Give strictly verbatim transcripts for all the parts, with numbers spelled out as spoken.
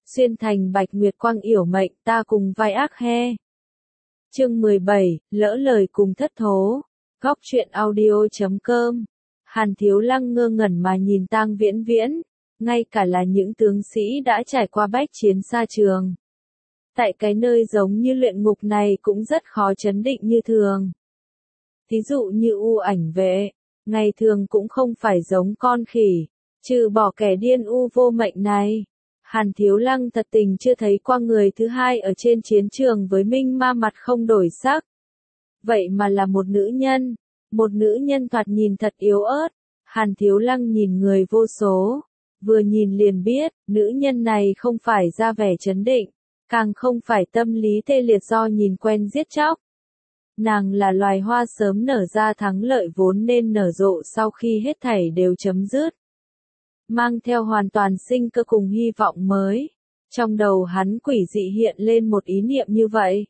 xuyên thành bạch nguyệt quang yểu mệnh ta cùng vai ác he. Chương mười bảy, lỡ lời cùng thất thố. Góc truyện audio chấm com. Hàn Thiếu Lăng ngơ ngẩn mà nhìn Tang Viễn Viễn, ngay cả là những tướng sĩ đã trải qua bách chiến xa trường. Tại cái nơi giống như luyện ngục này cũng rất khó chấn định như thường. Thí dụ như U Ảnh Vệ, ngày thường cũng không phải giống con khỉ, trừ bỏ kẻ điên U Vô Mệnh này. Hàn Thiếu Lăng thật tình chưa thấy qua người thứ hai ở trên chiến trường với minh ma mặt không đổi sắc. Vậy mà là một nữ nhân, một nữ nhân thoạt nhìn thật yếu ớt. Hàn Thiếu Lăng nhìn người vô số, vừa nhìn liền biết, nữ nhân này không phải ra vẻ trấn định, càng không phải tâm lý tê liệt do nhìn quen giết chóc. Nàng là loài hoa sớm nở ra thắng lợi vốn nên nở rộ sau khi hết thảy đều chấm dứt. Mang theo hoàn toàn sinh cơ cùng hy vọng mới. Trong đầu hắn quỷ dị hiện lên một ý niệm như vậy.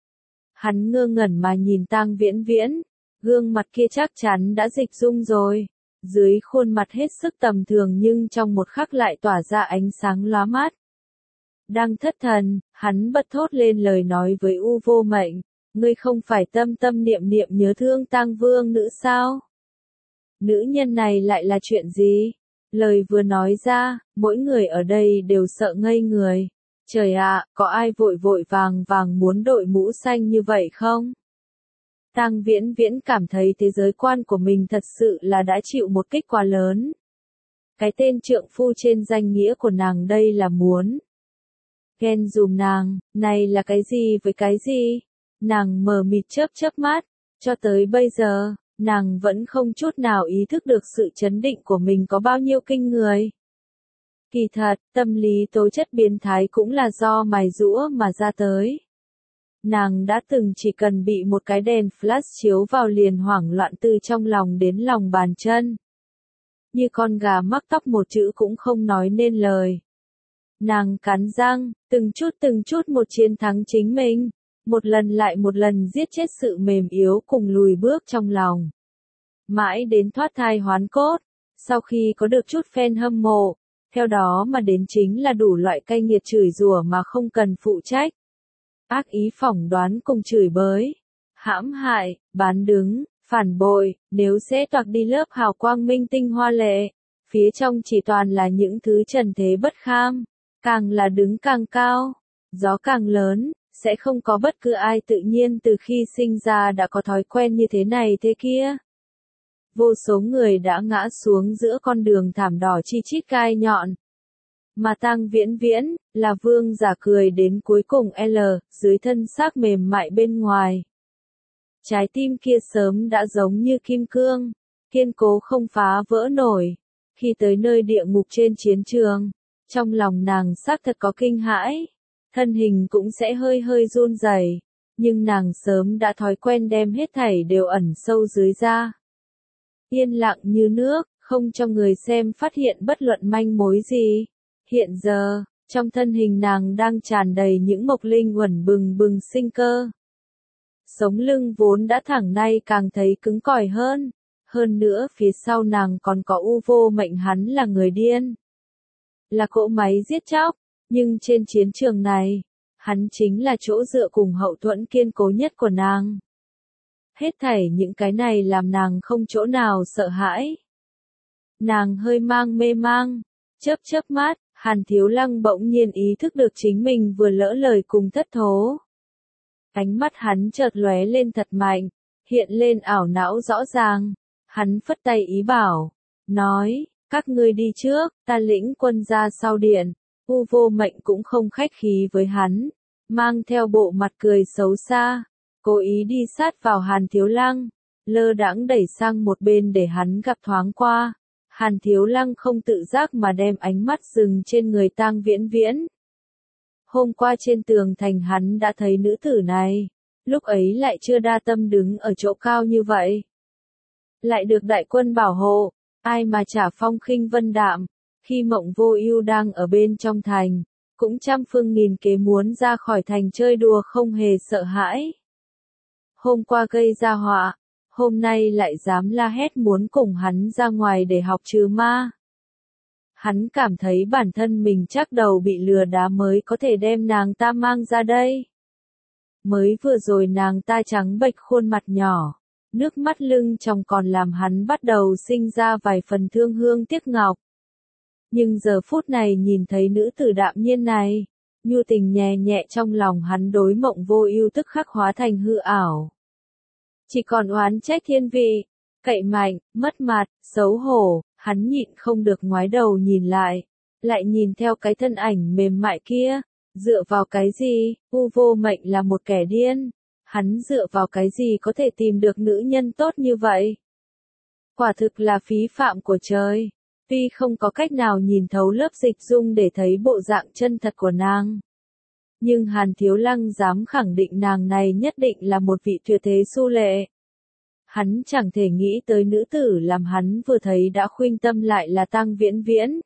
Hắn ngơ ngẩn mà nhìn Tang Viễn Viễn, gương mặt kia chắc chắn đã dịch dung rồi. Dưới khuôn mặt hết sức tầm thường nhưng trong một khắc lại tỏa ra ánh sáng lóa mắt. Đang thất thần, hắn bật thốt lên lời nói với U Vô Mệnh, ngươi không phải tâm tâm niệm niệm nhớ thương Tang Vương nữ sao? Nữ nhân này lại là chuyện gì? Lời vừa nói ra, mỗi người ở đây đều sợ ngây người. Trời ạ, có ai vội vội vàng vàng muốn đội mũ xanh như vậy không? Tang Viễn Viễn cảm thấy thế giới quan của mình thật sự là đã chịu một kích quá lớn. Cái tên trượng phu trên danh nghĩa của nàng đây là muốn ghen dùm nàng, này là cái gì với cái gì? Nàng mờ mịt chớp chớp mắt, cho tới bây giờ, nàng vẫn không chút nào ý thức được sự chấn định của mình có bao nhiêu kinh người. Kỳ thật, tâm lý tố chất biến thái cũng là do mài giũa mà ra tới. Nàng đã từng chỉ cần bị một cái đèn flash chiếu vào liền hoảng loạn từ trong lòng đến lòng bàn chân. Như con gà mắc tóc một chữ cũng không nói nên lời. Nàng cắn răng, từng chút từng chút một chiến thắng chính mình, một lần lại một lần giết chết sự mềm yếu cùng lùi bước trong lòng. Mãi đến thoát thai hoán cốt, sau khi có được chút fan hâm mộ, theo đó mà đến chính là đủ loại cay nghiệt chửi rủa mà không cần phụ trách. Ác ý phỏng đoán cùng chửi bới, hãm hại, bán đứng, phản bội, nếu sẽ toạc đi lớp hào quang minh tinh hoa lệ, phía trong chỉ toàn là những thứ trần thế bất kham, càng là đứng càng cao, gió càng lớn, sẽ không có bất cứ ai tự nhiên từ khi sinh ra đã có thói quen như thế này thế kia. Vô số người đã ngã xuống giữa con đường thảm đỏ chi chít gai nhọn. Mà Tang Viễn Viễn, là vương giả cười đến cuối cùng L, dưới thân xác mềm mại bên ngoài. Trái tim kia sớm đã giống như kim cương, kiên cố không phá vỡ nổi. Khi tới nơi địa ngục trên chiến trường, trong lòng nàng xác thật có kinh hãi, thân hình cũng sẽ hơi hơi run rẩy, nhưng nàng sớm đã thói quen đem hết thảy đều ẩn sâu dưới da. Yên lặng như nước, không cho người xem phát hiện bất luận manh mối gì. Hiện giờ, trong thân hình nàng đang tràn đầy những mộc linh uẩn bừng bừng sinh cơ. Sống lưng vốn đã thẳng nay càng thấy cứng cỏi hơn. Hơn nữa phía sau nàng còn có U Vô Mệnh, hắn là người điên. Là cỗ máy giết chóc, nhưng trên chiến trường này, hắn chính là chỗ dựa cùng hậu thuẫn kiên cố nhất của nàng. Hết thảy những cái này làm nàng không chỗ nào sợ hãi. Nàng hơi mang mê mang, chớp chớp mắt, Hàn Thiếu Lăng bỗng nhiên ý thức được chính mình vừa lỡ lời cùng thất thố. Ánh mắt hắn chợt lóe lên thật mạnh, hiện lên ảo não rõ ràng. Hắn phất tay ý bảo, nói, các ngươi đi trước, ta lĩnh quân ra sau điện. U Vô Mệnh cũng không khách khí với hắn, mang theo bộ mặt cười xấu xa, cố ý đi sát vào Hàn Thiếu Lăng, lơ đãng đẩy sang một bên để hắn gặp thoáng qua. Hàn Thiếu Lăng không tự giác mà đem ánh mắt dừng trên người Tang Viễn Viễn. Hôm qua trên tường thành hắn đã thấy nữ tử này, lúc ấy lại chưa đa tâm đứng ở chỗ cao như vậy. Lại được đại quân bảo hộ, ai mà chả phong khinh vân đạm, khi Mộng Vô Ưu đang ở bên trong thành, cũng trăm phương nghìn kế muốn ra khỏi thành chơi đùa không hề sợ hãi. Hôm qua gây ra họa, hôm nay lại dám la hét muốn cùng hắn ra ngoài để học trừ ma. Hắn cảm thấy bản thân mình chắc đầu bị lừa đá mới có thể đem nàng ta mang ra đây. Mới vừa rồi nàng ta trắng bệch khuôn mặt nhỏ, nước mắt lưng tròng còn làm hắn bắt đầu sinh ra vài phần thương hương tiếc ngọc. Nhưng giờ phút này nhìn thấy nữ tử đạm nhiên này, nhu tình nhẹ nhẹ trong lòng hắn đối Mộng Vô Ưu tức khắc hóa thành hư ảo. Chỉ còn oán trách thiên vị, cậy mạnh, mất mặt, xấu hổ, hắn nhịn không được ngoái đầu nhìn lại, lại nhìn theo cái thân ảnh mềm mại kia, dựa vào cái gì, U Vô Mệnh là một kẻ điên, hắn dựa vào cái gì có thể tìm được nữ nhân tốt như vậy? Quả thực là phí phạm của trời. Tuy không có cách nào nhìn thấu lớp dịch dung để thấy bộ dạng chân thật của nàng, nhưng Hàn Thiếu Lăng dám khẳng định nàng này nhất định là một vị tuyệt thế xu lệ. Hắn chẳng thể nghĩ tới nữ tử làm hắn vừa thấy đã khuynh tâm lại là Tang Viễn Viễn.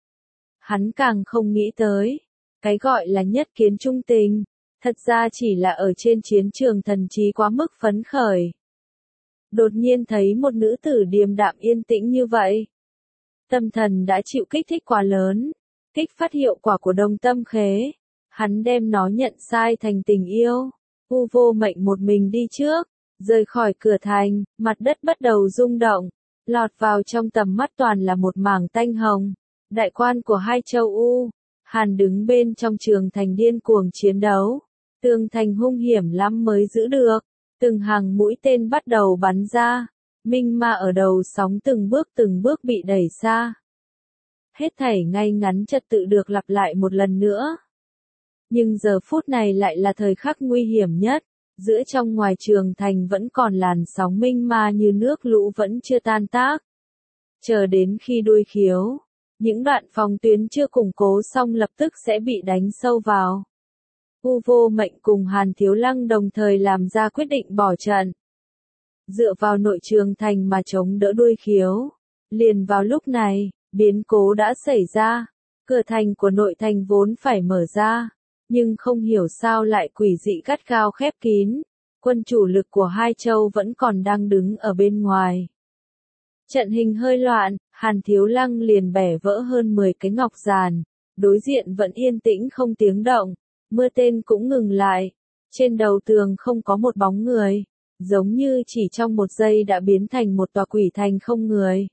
Hắn càng không nghĩ tới, cái gọi là nhất kiến trung tình, thật ra chỉ là ở trên chiến trường thần trí quá mức phấn khởi. Đột nhiên thấy một nữ tử điềm đạm yên tĩnh như vậy. Tâm thần đã chịu kích thích quá lớn, kích phát hiệu quả của Đông Tâm Khế. Hắn đem nó nhận sai thành tình yêu. U Vô Mệnh một mình đi trước, rời khỏi cửa thành, mặt đất bắt đầu rung động, lọt vào trong tầm mắt toàn là một mảng tanh hồng. Đại quan của hai châu U, Hàn đứng bên trong trường thành điên cuồng chiến đấu. Tường thành hung hiểm lắm mới giữ được, từng hàng mũi tên bắt đầu bắn ra. Minh Ma ở đầu sóng từng bước từng bước bị đẩy xa. Hết thảy ngay ngắn trật tự được lặp lại một lần nữa. Nhưng giờ phút này lại là thời khắc nguy hiểm nhất, giữa trong ngoài trường thành vẫn còn làn sóng Minh Ma như nước lũ vẫn chưa tan tác. Chờ đến khi đuôi khiếu, những đoạn phòng tuyến chưa củng cố xong lập tức sẽ bị đánh sâu vào. U Vô Mệnh cùng Hàn Thiếu Lăng đồng thời làm ra quyết định bỏ trận. Dựa vào nội trường thành mà chống đỡ đuôi khiếu. Liền vào lúc này, biến cố đã xảy ra. Cửa thành của nội thành vốn phải mở ra, nhưng không hiểu sao lại quỷ dị gắt gao khép kín. Quân chủ lực của hai châu vẫn còn đang đứng ở bên ngoài. Trận hình hơi loạn, Hàn Thiếu Lăng liền bẻ vỡ hơn mười cái ngọc giàn. Đối diện vẫn yên tĩnh không tiếng động, mưa tên cũng ngừng lại. Trên đầu tường không có một bóng người. Giống như chỉ trong một giây đã biến thành một tòa quỷ thành không người.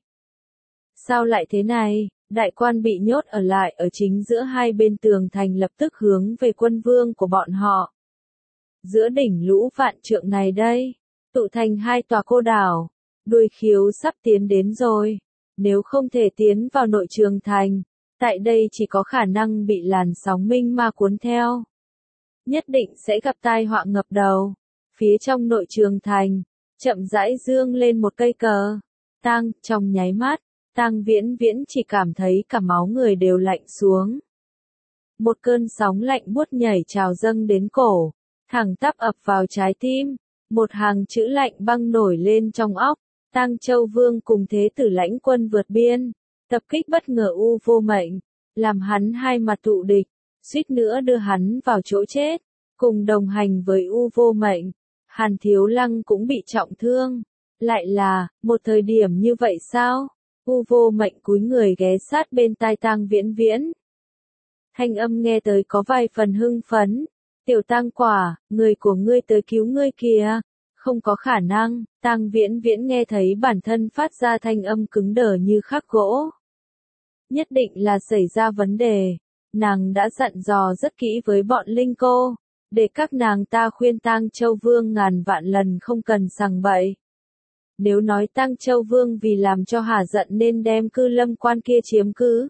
Sao lại thế này? Đại quan bị nhốt ở lại ở chính giữa hai bên tường thành lập tức hướng về quân vương của bọn họ. Giữa đỉnh lũ vạn trượng này đây, tụ thành hai tòa cô đảo, đuôi khiếu sắp tiến đến rồi. Nếu không thể tiến vào nội trường thành, tại đây chỉ có khả năng bị làn sóng Minh Ma cuốn theo. Nhất định sẽ gặp tai họa ngập đầu. Phía trong nội trường thành, chậm rãi dương lên một cây cờ. Tang, trong nháy mắt, Tang Viễn Viễn chỉ cảm thấy cả máu người đều lạnh xuống. Một cơn sóng lạnh buốt nhảy trào dâng đến cổ, thẳng tắp ập vào trái tim. Một hàng chữ lạnh băng nổi lên trong óc. Tang Châu Vương cùng thế tử lãnh quân vượt biên, tập kích bất ngờ U Vô Mệnh, làm hắn hai mặt tụ địch, suýt nữa đưa hắn vào chỗ chết. Cùng đồng hành với U Vô Mệnh, Hàn Thiếu Lăng cũng bị trọng thương. Lại là, một thời điểm như vậy sao? U Vô Mệnh cúi người ghé sát bên tai Tang Viễn Viễn. Thanh âm nghe tới có vài phần hưng phấn. Tiểu Tang Quả, người của ngươi tới cứu ngươi kìa. Không có khả năng, Tang Viễn Viễn nghe thấy bản thân phát ra thanh âm cứng đờ như khắc gỗ. Nhất định là xảy ra vấn đề. Nàng đã dặn dò rất kỹ với bọn Linh Cô, để các nàng ta khuyên Tang Châu Vương ngàn vạn lần không cần sằng bậy. Nếu nói Tang Châu Vương vì làm cho hả giận nên đem Cư Lâm Quan kia chiếm cứ,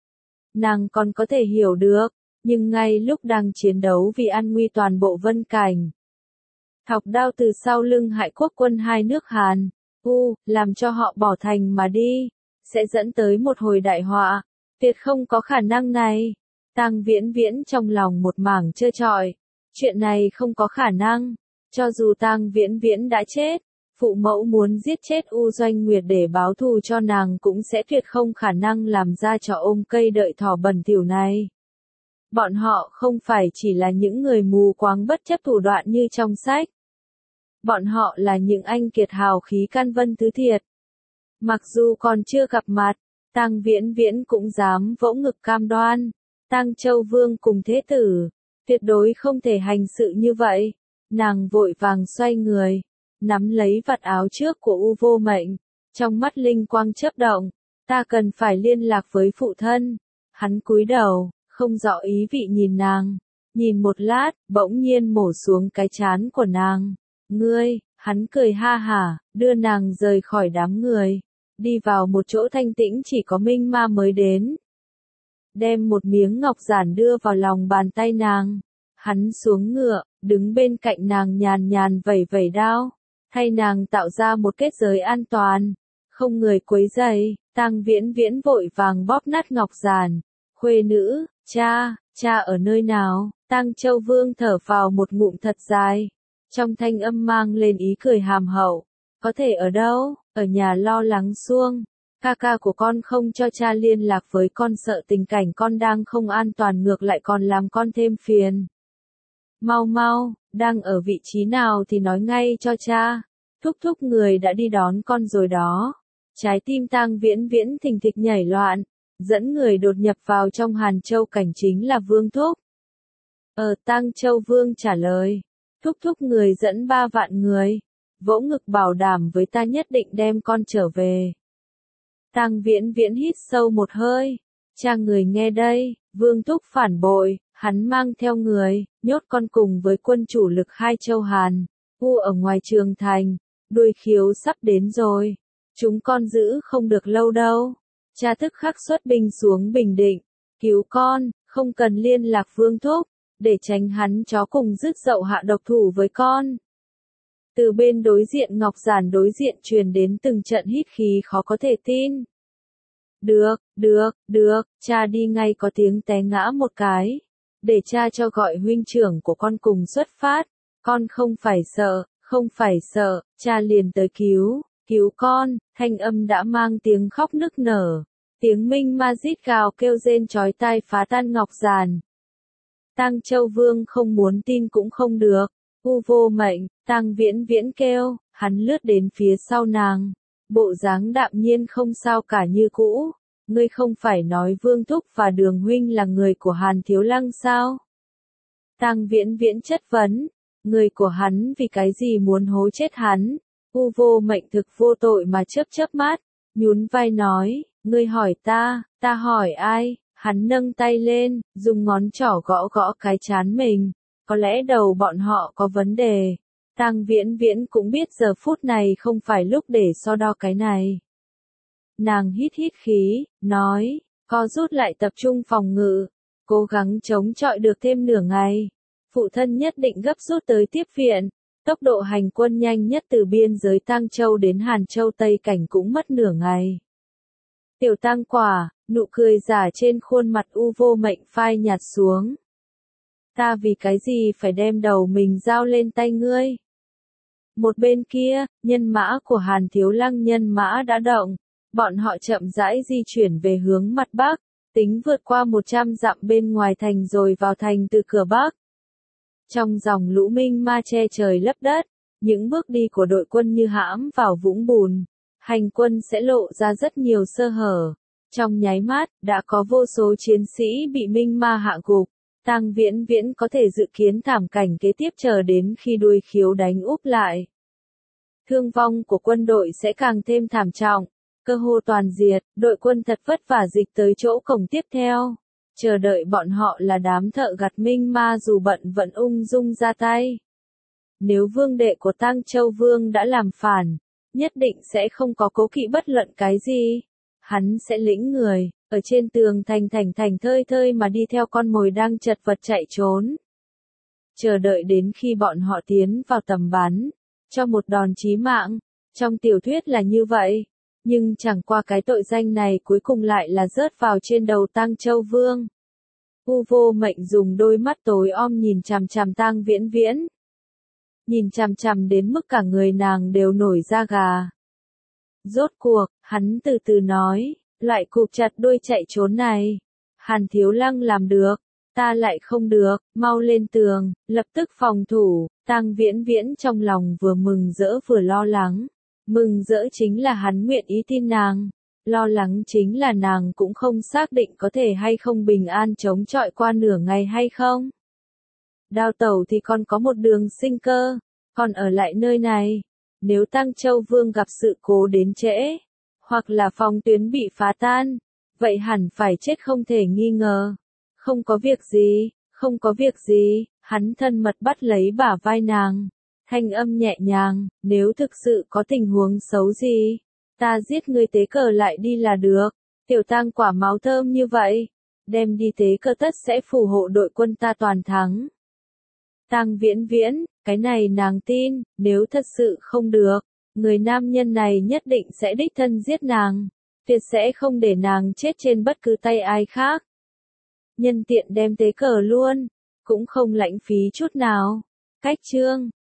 nàng còn có thể hiểu được, nhưng ngay lúc đang chiến đấu vì an nguy toàn bộ Vân Cảnh, thọc đao từ sau lưng hại quốc quân hai nước Hàn, U, làm cho họ bỏ thành mà đi, sẽ dẫn tới một hồi đại họa, tuyệt không có khả năng này. Tang Viễn Viễn trong lòng một mảng trơ trọi, chuyện này không có khả năng, cho dù Tang Viễn Viễn đã chết, phụ mẫu muốn giết chết U Doanh Nguyệt để báo thù cho nàng cũng sẽ tuyệt không khả năng làm ra trò ôm cây đợi thỏ bẩn thỉu này. Bọn họ không phải chỉ là những người mù quáng bất chấp thủ đoạn như trong sách. Bọn họ là những anh kiệt hào khí can vân thứ thiệt. Mặc dù còn chưa gặp mặt, Tang Viễn Viễn cũng dám vỗ ngực cam đoan, Tang Châu Vương cùng thế tử, tuyệt đối không thể hành sự như vậy. Nàng vội vàng xoay người, nắm lấy vạt áo trước của U Vô Mệnh, trong mắt linh quang chớp động, ta cần phải liên lạc với phụ thân. Hắn cúi đầu, không rõ ý vị nhìn nàng, nhìn một lát, bỗng nhiên mổ xuống cái trán của nàng. Ngươi, hắn cười ha hả, đưa nàng rời khỏi đám người, đi vào một chỗ thanh tĩnh chỉ có Minh Ma mới đến. Đem một miếng ngọc giản đưa vào lòng bàn tay nàng, hắn xuống ngựa, đứng bên cạnh nàng nhàn nhàn vẩy vẩy đao, thay nàng tạo ra một kết giới an toàn, không người quấy rầy. Tang Viễn Viễn vội vàng bóp nát ngọc giản, khuê nữ, cha, cha ở nơi nào? Tang Châu Vương thở phào một ngụm thật dài, trong thanh âm mang lên ý cười hàm hậu, có thể ở đâu? Ở nhà lo lắng suông, ca ca của con không cho cha liên lạc với con, sợ tình cảnh con đang không an toàn ngược lại còn làm con thêm phiền. Mau mau, đang ở vị trí nào thì nói ngay cho cha, thúc thúc người đã đi đón con rồi đó. Trái tim Tang Viễn Viễn thình thịch nhảy loạn, dẫn người đột nhập vào trong Hàn Châu cảnh chính là Vương Thúc. Ờ Tang Châu Vương trả lời, thúc thúc người dẫn ba vạn người, vỗ ngực bảo đảm với ta nhất định đem con trở về. Tang Viễn Viễn hít sâu một hơi, cha người nghe đây, Vương Thúc phản bội, hắn mang theo người, nhốt con cùng với quân chủ lực hai châu Hàn, U ở ngoài trường thành, đuôi khiếu sắp đến rồi. Chúng con giữ không được lâu đâu. Cha tức khắc xuất binh xuống Bình Định, cứu con, không cần liên lạc Vương Thúc, để tránh hắn chó cùng dứt dậu hạ độc thủ với con. Từ bên đối diện ngọc giản đối diện truyền đến từng trận hít khí khó có thể tin. Được, được, được, cha đi ngay, có tiếng té ngã một cái. Để cha cho gọi huynh trưởng của con cùng xuất phát, con không phải sợ, không phải sợ, cha liền tới cứu. Cứu con, thanh âm đã mang tiếng khóc nức nở, tiếng Minh Ma rít gào kêu rên chói tai phá tan ngọc giản. Tang Châu Vương không muốn tin cũng không được, U Vô Mệnh, Tang Viễn Viễn kêu, hắn lướt đến phía sau nàng, bộ dáng đạm nhiên không sao cả như cũ. Ngươi không phải nói Vương Thúc và Đường huynh là người của Hàn Thiếu Lăng sao? Tang Viễn Viễn chất vấn, người của hắn vì cái gì muốn hố chết hắn? U Vô Mệnh thực vô tội mà chớp chớp mắt, nhún vai nói, ngươi hỏi ta, ta hỏi ai? Hắn nâng tay lên, dùng ngón trỏ gõ gõ cái trán mình, có lẽ đầu bọn họ có vấn đề. Tang Viễn Viễn cũng biết giờ phút này không phải lúc để so đo cái này. Nàng hít hít khí, nói, co rút lại tập trung phòng ngự, cố gắng chống chọi được thêm nửa ngày. Phụ thân nhất định gấp rút tới tiếp viện. Tốc độ hành quân nhanh nhất từ biên giới Tang Châu đến Hàn Châu Tây Cảnh cũng mất nửa ngày. Tiểu Tang Quả, nụ cười giả trên khuôn mặt U Vô Mệnh phai nhạt xuống. Ta vì cái gì phải đem đầu mình giao lên tay ngươi? Một bên kia, nhân mã của Hàn Thiếu Lăng nhân mã đã động, bọn họ chậm rãi di chuyển về hướng mặt Bắc, tính vượt qua một trăm dặm bên ngoài thành rồi vào thành từ cửa Bắc. Trong dòng lũ Minh Ma che trời lấp đất, những bước đi của đội quân như hãm vào vũng bùn, hành quân sẽ lộ ra rất nhiều sơ hở. Trong nháy mắt, đã có vô số chiến sĩ bị Minh Ma hạ gục. Tang Viễn Viễn có thể dự kiến thảm cảnh kế tiếp chờ đến khi đuôi khiếu đánh úp lại. Thương vong của quân đội sẽ càng thêm thảm trọng, cơ hồ toàn diệt, đội quân thật vất vả dịch tới chỗ cổng tiếp theo. Chờ đợi bọn họ là đám thợ gặt Minh Ma dù bận vẫn ung dung ra tay. Nếu vương đệ của Tang Châu Vương đã làm phản, nhất định sẽ không có cố kỵ bất luận cái gì. Hắn sẽ lĩnh người, ở trên tường thành thành thành thơi thơi mà đi theo con mồi đang chật vật chạy trốn. Chờ đợi đến khi bọn họ tiến vào tầm bắn, cho một đòn chí mạng. Trong tiểu thuyết là như vậy. Nhưng chẳng qua cái tội danh này cuối cùng lại là rớt vào trên đầu Tang Châu Vương. U Vô Mệnh dùng đôi mắt tối om nhìn chằm chằm Tang Viễn Viễn. Nhìn chằm chằm đến mức cả người nàng đều nổi da gà. Rốt cuộc, hắn từ từ nói, loại cụp chặt đuôi chạy trốn này. Hàn Thiếu Lăng làm được, ta lại không được, mau lên tường, lập tức phòng thủ. Tang Viễn Viễn trong lòng vừa mừng rỡ vừa lo lắng. Mừng rỡ chính là hắn nguyện ý tin nàng, Lo lắng chính là nàng cũng không xác định có thể hay không bình an chống chọi qua nửa ngày hay không. Đào tẩu thì còn có một đường sinh cơ, còn ở lại nơi này. Nếu Tang Châu Vương gặp sự cố đến trễ, hoặc là phòng tuyến bị phá tan, vậy hẳn phải chết không thể nghi ngờ. Không có việc gì, không có việc gì, hắn thân mật bắt lấy bả vai nàng. Thanh âm nhẹ nhàng, nếu thực sự có tình huống xấu gì, ta giết ngươi tế cờ lại đi là được. Tiểu Tang quả máu thơm như vậy, đem đi tế cờ tất sẽ phù hộ đội quân ta toàn thắng. Tang Viễn Viễn, cái này nàng tin, nếu thật sự không được, người nam nhân này nhất định sẽ đích thân giết nàng, tuyệt sẽ không để nàng chết trên bất cứ tay ai khác. Nhân tiện đem tế cờ luôn, cũng không lãng phí chút nào. Cách chương